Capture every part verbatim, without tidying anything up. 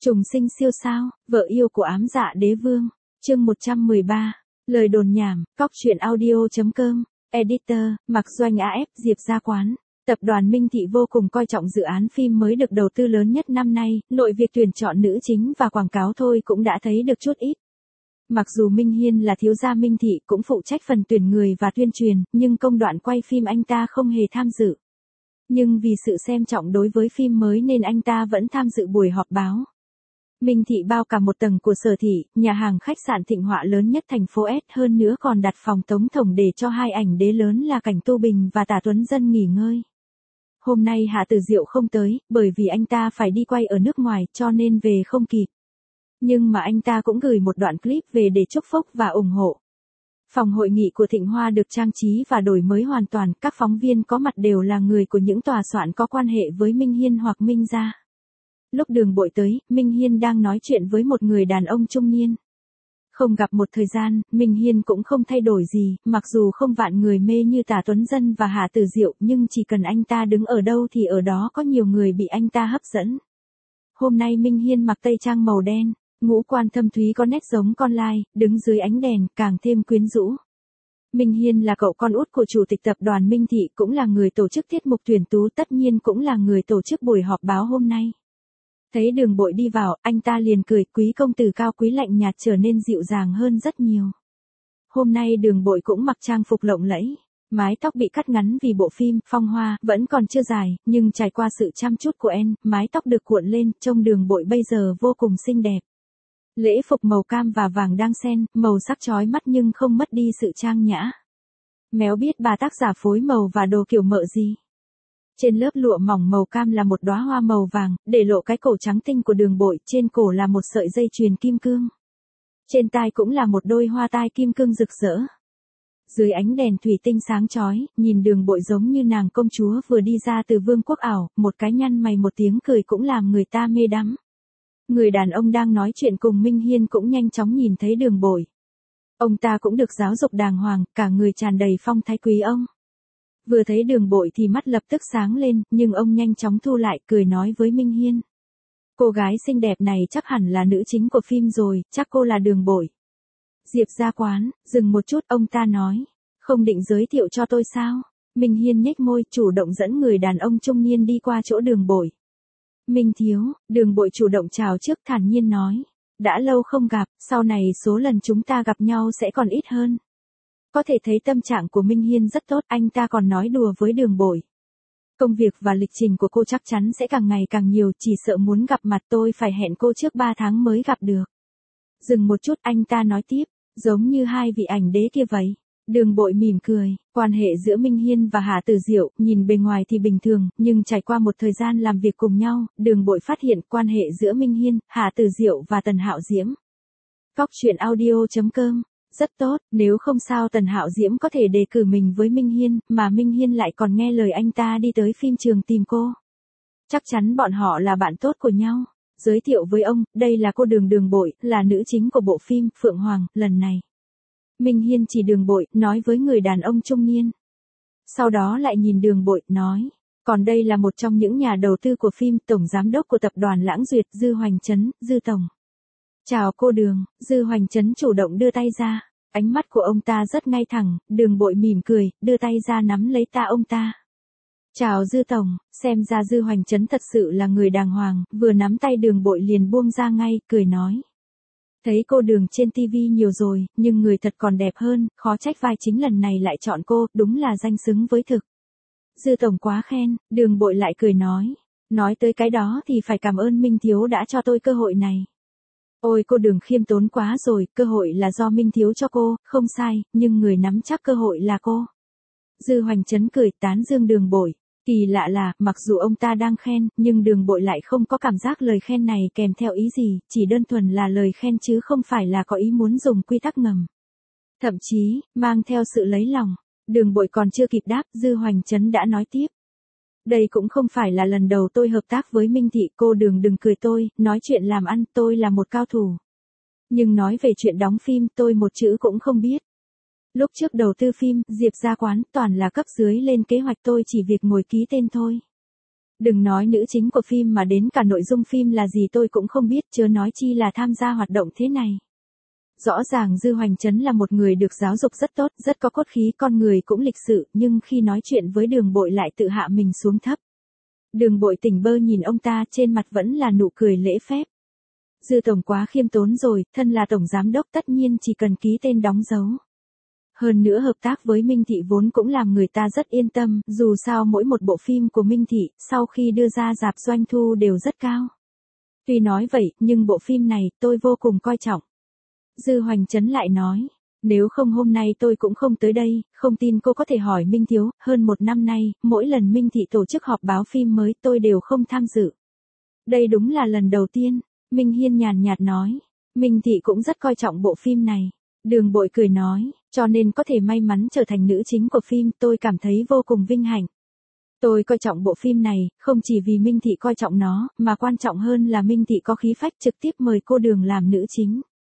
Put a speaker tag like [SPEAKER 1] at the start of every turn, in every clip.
[SPEAKER 1] Trùng sinh siêu sao, vợ yêu của ám dạ đế vương, chương một trăm mười ba, lời đồn nhảm, cóc truyện audio.com, editor, Mạc Doanh a ép, Diệp Gia Quán. Tập đoàn Minh Thị vô cùng coi trọng dự án phim mới được đầu tư lớn nhất năm nay, nội việc tuyển chọn nữ chính và quảng cáo thôi cũng đã thấy được chút ít. Mặc dù Minh Hiên là thiếu gia Minh Thị cũng phụ trách phần tuyển người và tuyên truyền, nhưng công đoạn quay phim anh ta không hề tham dự. Nhưng vì sự xem trọng đối với phim mới nên anh ta vẫn tham dự buổi họp báo. Minh Thị bao cả một tầng của sở thị, nhà hàng khách sạn thịnh họa lớn nhất thành phố S, hơn nữa còn đặt phòng tống thống để cho hai ảnh đế lớn là Cảnh Tu Bình và Tả Tuấn Dân nghỉ ngơi. Hôm nay Hạ Tử Diệu không tới, bởi vì anh ta phải đi quay ở nước ngoài cho nên về không kịp. Nhưng mà anh ta cũng gửi một đoạn clip về để chúc phúc và ủng hộ. Phòng hội nghị của Thịnh Hoa được trang trí và đổi mới hoàn toàn, các phóng viên có mặt đều là người của những tòa soạn có quan hệ với Minh Hiên hoặc Minh gia. Lúc Đường Bội tới, Minh Hiên đang nói chuyện với một người đàn ông trung niên. Không gặp một thời gian, Minh Hiên cũng không thay đổi gì, mặc dù không vạn người mê như Tả Tuấn Dân và Hạ Tử Diệu, nhưng chỉ cần anh ta đứng ở đâu thì ở đó có nhiều người bị anh ta hấp dẫn. Hôm nay Minh Hiên mặc tây trang màu đen, ngũ quan thâm thúy có nét giống con lai, đứng dưới ánh đèn, càng thêm quyến rũ. Minh Hiên là cậu con út của chủ tịch tập đoàn Minh Thị, cũng là người tổ chức tiết mục tuyển tú, tất nhiên cũng là người tổ chức buổi họp báo hôm nay. Thấy Đường Bội đi vào, anh ta liền cười, quý công tử cao quý lạnh nhạt trở nên dịu dàng hơn rất nhiều. Hôm nay Đường Bội cũng mặc trang phục lộng lẫy, mái tóc bị cắt ngắn vì bộ phim Phong Hoa vẫn còn chưa dài, nhưng trải qua sự chăm chút của En, mái tóc được cuộn lên, trông Đường Bội bây giờ vô cùng xinh đẹp. Lễ phục màu cam và vàng đang xen, màu sắc chói mắt nhưng không mất đi sự trang nhã. Méo biết bà tác giả phối màu và đồ kiểu mợ gì. Trên lớp lụa mỏng màu cam là một đóa hoa màu vàng, để lộ cái cổ trắng tinh của Đường Bội, trên cổ là một sợi dây chuyền kim cương. Trên tai cũng là một đôi hoa tai kim cương rực rỡ. Dưới ánh đèn thủy tinh sáng chói, nhìn Đường Bội giống như nàng công chúa vừa đi ra từ vương quốc ảo, một cái nhăn mày một tiếng cười cũng làm người ta mê đắm. Người đàn ông đang nói chuyện cùng Minh Hiên cũng nhanh chóng nhìn thấy Đường Bội. Ông ta cũng được giáo dục đàng hoàng, cả người tràn đầy phong thái quý ông. Vừa thấy Đường Bội thì mắt lập tức sáng lên, nhưng ông nhanh chóng thu lại, cười nói với Minh Hiên. Cô gái xinh đẹp này chắc hẳn là nữ chính của phim rồi, chắc cô là Đường Bội. Diệp Gia Quán, dừng một chút, ông ta nói. Không định giới thiệu cho tôi sao? Minh Hiên nhếch môi, chủ động dẫn người đàn ông trung niên đi qua chỗ Đường Bội. Minh thiếu, Đường Bội chủ động chào trước, thản nhiên nói. Đã lâu không gặp, sau này số lần chúng ta gặp nhau sẽ còn ít hơn. Có thể thấy tâm trạng của Minh Hiên rất tốt, anh ta còn nói đùa với Đường Bội. Công việc và lịch trình của cô chắc chắn sẽ càng ngày càng nhiều, chỉ sợ muốn gặp mặt tôi phải hẹn cô trước ba tháng mới gặp được. Dừng một chút, anh ta nói tiếp, giống như hai vị ảnh đế kia vậy. Đường Bội mỉm cười, quan hệ giữa Minh Hiên và Hạ Tử Diệu, nhìn bề ngoài thì bình thường, nhưng trải qua một thời gian làm việc cùng nhau, Đường Bội phát hiện quan hệ giữa Minh Hiên, Hạ Tử Diệu và Tần Hạo Diễm. Cóc truyện audio.com, rất tốt, nếu không sao Tần Hạo Diễm có thể đề cử mình với Minh Hiên, mà Minh Hiên lại còn nghe lời anh ta đi tới phim trường tìm cô. Chắc chắn bọn họ là bạn tốt của nhau. Giới thiệu với ông, đây là cô Đường Đường Bội, là nữ chính của bộ phim Phượng Hoàng, lần này. Minh Hiên chỉ Đường Bội, nói với người đàn ông trung niên. Sau đó lại nhìn Đường Bội, nói. Còn đây là một trong những nhà đầu tư của phim, tổng giám đốc của tập đoàn Lãng Duyệt, Dư Hoành Trấn, Dư Tổng. Chào cô Đường, Dư Hoành Trấn chủ động đưa tay ra. Ánh mắt của ông ta rất ngay thẳng, Đường Bội mỉm cười, đưa tay ra nắm lấy ta ông ta. Chào Dư Tổng, xem ra Dư Hoành Trấn thật sự là người đàng hoàng, vừa nắm tay Đường Bội liền buông ra ngay, cười nói. Thấy cô Đường trên tivi nhiều rồi, nhưng người thật còn đẹp hơn, khó trách vai chính lần này lại chọn cô, đúng là danh xứng với thực. Dư Tổng quá khen, Đường Bội lại cười nói. Nói tới cái đó thì phải cảm ơn Minh Thiếu đã cho tôi cơ hội này. Ôi cô Đường khiêm tốn quá rồi, cơ hội là do Minh Thiếu cho cô, không sai, nhưng người nắm chắc cơ hội là cô. Dư Hoành Trấn cười tán dương Đường Bội. Kỳ lạ là, mặc dù ông ta đang khen, nhưng Đường Bội lại không có cảm giác lời khen này kèm theo ý gì, chỉ đơn thuần là lời khen chứ không phải là có ý muốn dùng quy tắc ngầm. Thậm chí, mang theo sự lấy lòng. Đường Bội còn chưa kịp đáp, Dư Hoành Trấn đã nói tiếp. Đây cũng không phải là lần đầu tôi hợp tác với Minh Thị, cô Đường đừng cười tôi, nói chuyện làm ăn, tôi là một cao thủ. Nhưng nói về chuyện đóng phim, tôi một chữ cũng không biết. Lúc trước đầu tư phim, Diệp Gia Quán, toàn là cấp dưới lên kế hoạch, tôi chỉ việc ngồi ký tên thôi. Đừng nói nữ chính của phim mà đến cả nội dung phim là gì tôi cũng không biết, chớ nói chi là tham gia hoạt động thế này. Rõ ràng Dư Hoành Trấn là một người được giáo dục rất tốt, rất có cốt khí, con người cũng lịch sự, nhưng khi nói chuyện với Đường Bội lại tự hạ mình xuống thấp. Đường Bội tỉnh bơ nhìn ông ta, trên mặt vẫn là nụ cười lễ phép. Dư tổng quá khiêm tốn rồi, thân là tổng giám đốc tất nhiên chỉ cần ký tên đóng dấu. Hơn nữa hợp tác với Minh Thị vốn cũng làm người ta rất yên tâm, dù sao mỗi một bộ phim của Minh Thị, sau khi đưa ra rạp doanh thu đều rất cao. Tuy nói vậy, nhưng bộ phim này, tôi vô cùng coi trọng. Dư Hoành Trấn lại nói, nếu không hôm nay tôi cũng không tới đây, không tin cô có thể hỏi Minh Thiếu, hơn một năm nay, mỗi lần Minh Thị tổ chức họp báo phim mới tôi đều không tham dự. Đây đúng là lần đầu tiên, Minh Hiên nhàn nhạt nói, Minh Thị cũng rất coi trọng bộ phim này. Đường Bội cười nói, cho nên có thể may mắn trở thành nữ chính của phim, tôi cảm thấy vô cùng vinh hạnh. Tôi coi trọng bộ phim này, không chỉ vì Minh Thị coi trọng nó, mà quan trọng hơn là Minh Thị có khí phách trực tiếp mời cô Đường làm nữ chính.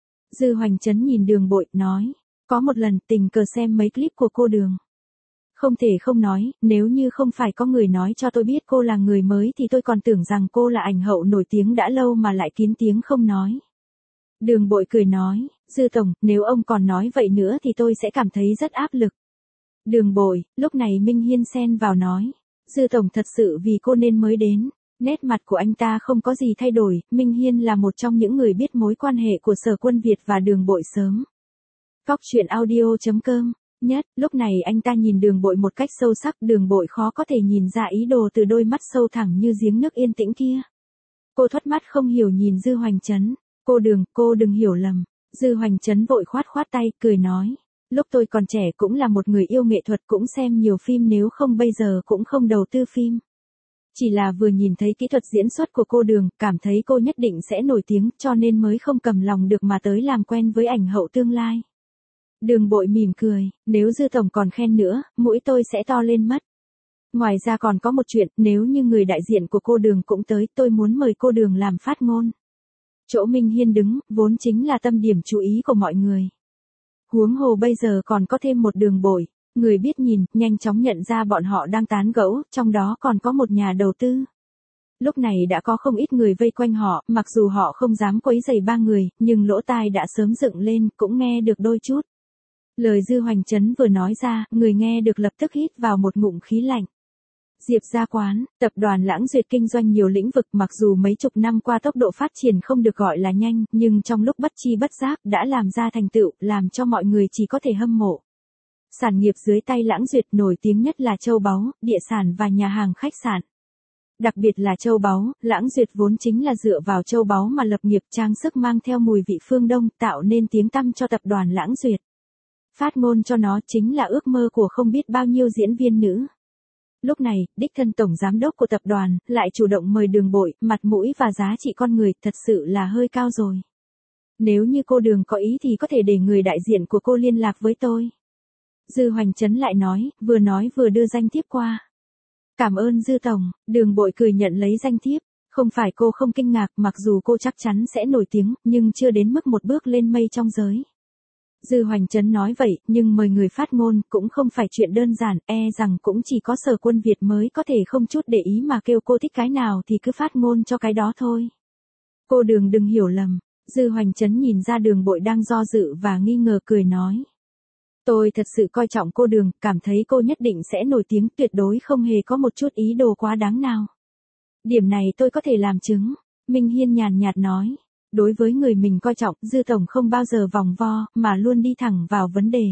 [SPEAKER 1] Dư Hoành Trấn nhìn Đường Bội, nói, có một lần tình cờ xem mấy clip của cô Đường. Không thể không nói, nếu như không phải có người nói cho tôi biết cô là người mới thì tôi còn tưởng rằng cô là ảnh hậu nổi tiếng đã lâu mà lại kín tiếng không nói. Đường Bội cười nói, Dư tổng, nếu ông còn nói vậy nữa thì tôi sẽ cảm thấy rất áp lực. Đường Bội, lúc này Minh Hiên xen vào nói, Dư tổng thật sự vì cô nên mới đến. Nét mặt của anh ta không có gì thay đổi, Minh Hiên là một trong những người biết mối quan hệ của Sở Quân Việt và Đường Bội sớm. Cóc truyện audio chấm com, nhất, lúc này anh ta nhìn Đường Bội một cách sâu sắc, Đường Bội khó có thể nhìn ra ý đồ từ đôi mắt sâu thẳm như giếng nước yên tĩnh kia. Cô thoắt mắt không hiểu nhìn Dư Hoành Trấn, cô Đường, cô đừng hiểu lầm. Dư Hoành Trấn vội khoát khoát tay, cười nói, lúc tôi còn trẻ cũng là một người yêu nghệ thuật, cũng xem nhiều phim, nếu không bây giờ cũng không đầu tư phim. Chỉ là vừa nhìn thấy kỹ thuật diễn xuất của cô Đường, cảm thấy cô nhất định sẽ nổi tiếng, cho nên mới không cầm lòng được mà tới làm quen với ảnh hậu tương lai. Đường Bội mỉm cười, nếu Dư tổng còn khen nữa, mũi tôi sẽ to lên mất. Ngoài ra còn có một chuyện, nếu như người đại diện của cô Đường cũng tới, tôi muốn mời cô Đường làm phát ngôn. Chỗ Minh Hiên đứng, vốn chính là tâm điểm chú ý của mọi người. Huống hồ bây giờ còn có thêm một Đường Bội. Người biết nhìn, nhanh chóng nhận ra bọn họ đang tán gẫu, trong đó còn có một nhà đầu tư. Lúc này đã có không ít người vây quanh họ, mặc dù họ không dám quấy rầy ba người, nhưng lỗ tai đã sớm dựng lên, cũng nghe được đôi chút. Lời Dư Hoành Trấn vừa nói ra, người nghe được lập tức hít vào một ngụm khí lạnh. Diệp Gia Quán, tập đoàn Lãng Duyệt kinh doanh nhiều lĩnh vực, mặc dù mấy chục năm qua tốc độ phát triển không được gọi là nhanh, nhưng trong lúc bất chi bất giác đã làm ra thành tựu, làm cho mọi người chỉ có thể hâm mộ. Sản nghiệp dưới tay Lãng Duyệt nổi tiếng nhất là châu báu, địa sản và nhà hàng khách sạn. Đặc biệt là châu báu, Lãng Duyệt vốn chính là dựa vào châu báu mà lập nghiệp, trang sức mang theo mùi vị phương Đông, tạo nên tiếng tăm cho tập đoàn Lãng Duyệt. Phát ngôn cho nó chính là ước mơ của không biết bao nhiêu diễn viên nữ. Lúc này, đích thân tổng giám đốc của tập đoàn lại chủ động mời Đường Bội, mặt mũi và giá trị con người thật sự là hơi cao rồi. Nếu như cô Đường có ý thì có thể để người đại diện của cô liên lạc với tôi. Dư Hoành Trấn lại nói, vừa nói vừa đưa danh thiếp qua. Cảm ơn Dư tổng, Đường Bội cười nhận lấy danh thiếp, không phải cô không kinh ngạc, mặc dù cô chắc chắn sẽ nổi tiếng, nhưng chưa đến mức một bước lên mây trong giới. Dư Hoành Trấn nói vậy, nhưng mời người phát ngôn cũng không phải chuyện đơn giản, e rằng cũng chỉ có Sở Quân Việt mới có thể không chút để ý mà kêu cô thích cái nào thì cứ phát ngôn cho cái đó thôi. Cô Đường đừng hiểu lầm, Dư Hoành Trấn nhìn ra Đường Bội đang do dự và nghi ngờ, cười nói. Tôi thật sự coi trọng cô Đường, cảm thấy cô nhất định sẽ nổi tiếng, tuyệt đối không hề có một chút ý đồ quá đáng nào. Điểm này tôi có thể làm chứng, Minh Hiên nhàn nhạt nói. Đối với người mình coi trọng, Dư tổng không bao giờ vòng vo, mà luôn đi thẳng vào vấn đề.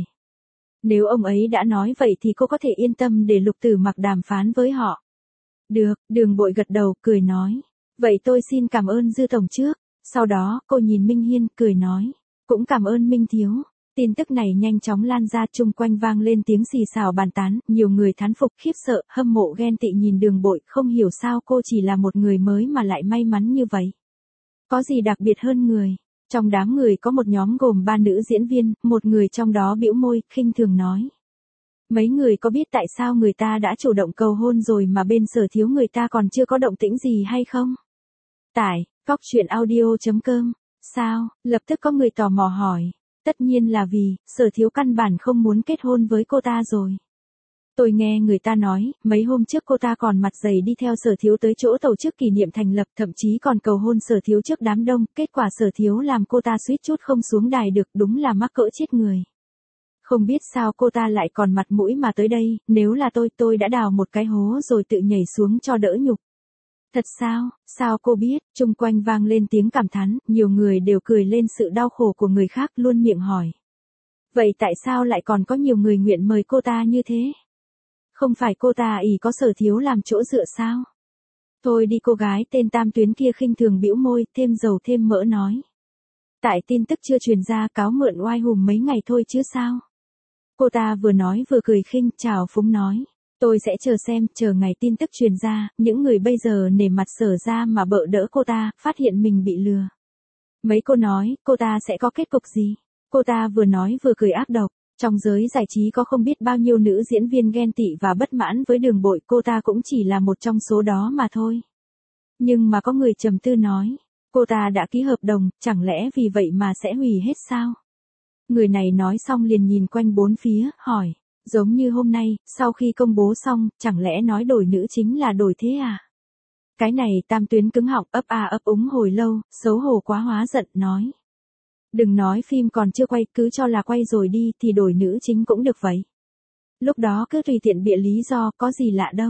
[SPEAKER 1] Nếu ông ấy đã nói vậy thì cô có thể yên tâm để Lục Tử Mặc đàm phán với họ. Được, Đường Bội gật đầu, cười nói. Vậy tôi xin cảm ơn Dư tổng trước. Sau đó, cô nhìn Minh Hiên, cười nói. Cũng cảm ơn Minh thiếu. Tin tức này nhanh chóng lan ra, chung quanh vang lên tiếng xì xào bàn tán, nhiều người thán phục, khiếp sợ, hâm mộ ghen tị nhìn Đường Bội, không hiểu sao cô chỉ là một người mới mà lại may mắn như vậy. Có gì đặc biệt hơn người? Trong đám người có một nhóm gồm ba nữ diễn viên, một người trong đó bĩu môi, khinh thường nói. Mấy người có biết tại sao người ta đã chủ động cầu hôn rồi mà bên Sở thiếu người ta còn chưa có động tĩnh gì hay không? Tải, cóc truyện audio chấm com. Sao? Lập tức có người tò mò hỏi. Tất nhiên là vì, Sở thiếu căn bản không muốn kết hôn với cô ta rồi. Tôi nghe người ta nói, mấy hôm trước cô ta còn mặt dày đi theo Sở Thiếu tới chỗ tổ chức kỷ niệm thành lập, thậm chí còn cầu hôn Sở Thiếu trước đám đông, kết quả Sở Thiếu làm cô ta suýt chút không xuống đài được, đúng là mắc cỡ chết người. Không biết sao cô ta lại còn mặt mũi mà tới đây, nếu là tôi, tôi đã đào một cái hố rồi tự nhảy xuống cho đỡ nhục. Thật sao, sao cô biết, chung quanh vang lên tiếng cảm thán, nhiều người đều cười lên sự đau khổ của người khác, luôn miệng hỏi. Vậy tại sao lại còn có nhiều người nguyện mời cô ta như thế? Không phải cô ta ỷ có Sở Thiếu làm chỗ dựa sao? Thôi đi, cô gái tên Tam Tuyến kia khinh thường bĩu môi, thêm dầu thêm mỡ nói. Tại tin tức chưa truyền ra, cáo mượn oai hùng mấy ngày thôi chứ sao? Cô ta vừa nói vừa cười khinh, chào phúng nói. Tôi sẽ chờ xem, chờ ngày tin tức truyền ra, những người bây giờ nể mặt Sở ra mà bợ đỡ cô ta, phát hiện mình bị lừa. Mấy cô nói, cô ta sẽ có kết cục gì? Cô ta vừa nói vừa cười ác độc. Trong giới giải trí có không biết bao nhiêu nữ diễn viên ghen tị và bất mãn với Đường Bội, cô ta cũng chỉ là một trong số đó mà thôi. Nhưng mà có người trầm tư nói, cô ta đã ký hợp đồng, chẳng lẽ vì vậy mà sẽ hủy hết sao? Người này nói xong liền nhìn quanh bốn phía, hỏi, giống như hôm nay, sau khi công bố xong, chẳng lẽ nói đổi nữ chính là đổi thế à? Cái này Tam Tuyến cứng họng, ấp a ấp úng hồi lâu, xấu hổ quá hóa giận, nói. Đừng nói phim còn chưa quay, cứ cho là quay rồi đi thì đổi nữ chính cũng được vậy. Lúc đó cứ tùy tiện bịa lý do, có gì lạ đâu.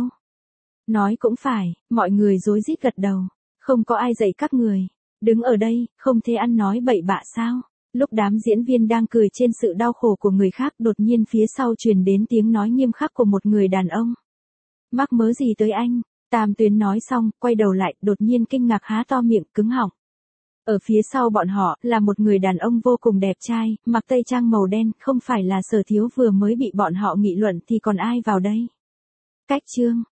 [SPEAKER 1] Nói cũng phải, mọi người rối rít gật đầu. Không có ai dạy các người. Đứng ở đây, không thể ăn nói bậy bạ sao? Lúc đám diễn viên đang cười trên sự đau khổ của người khác, đột nhiên phía sau truyền đến tiếng nói nghiêm khắc của một người đàn ông. Mắc mớ gì tới anh? Tam Tuyến nói xong, quay đầu lại, đột nhiên kinh ngạc há to miệng, cứng họng. Ở phía sau bọn họ, là một người đàn ông vô cùng đẹp trai, mặc tây trang màu đen, không phải là Sở Thiếu vừa mới bị bọn họ nghị luận thì còn ai vào đây? Cách chương.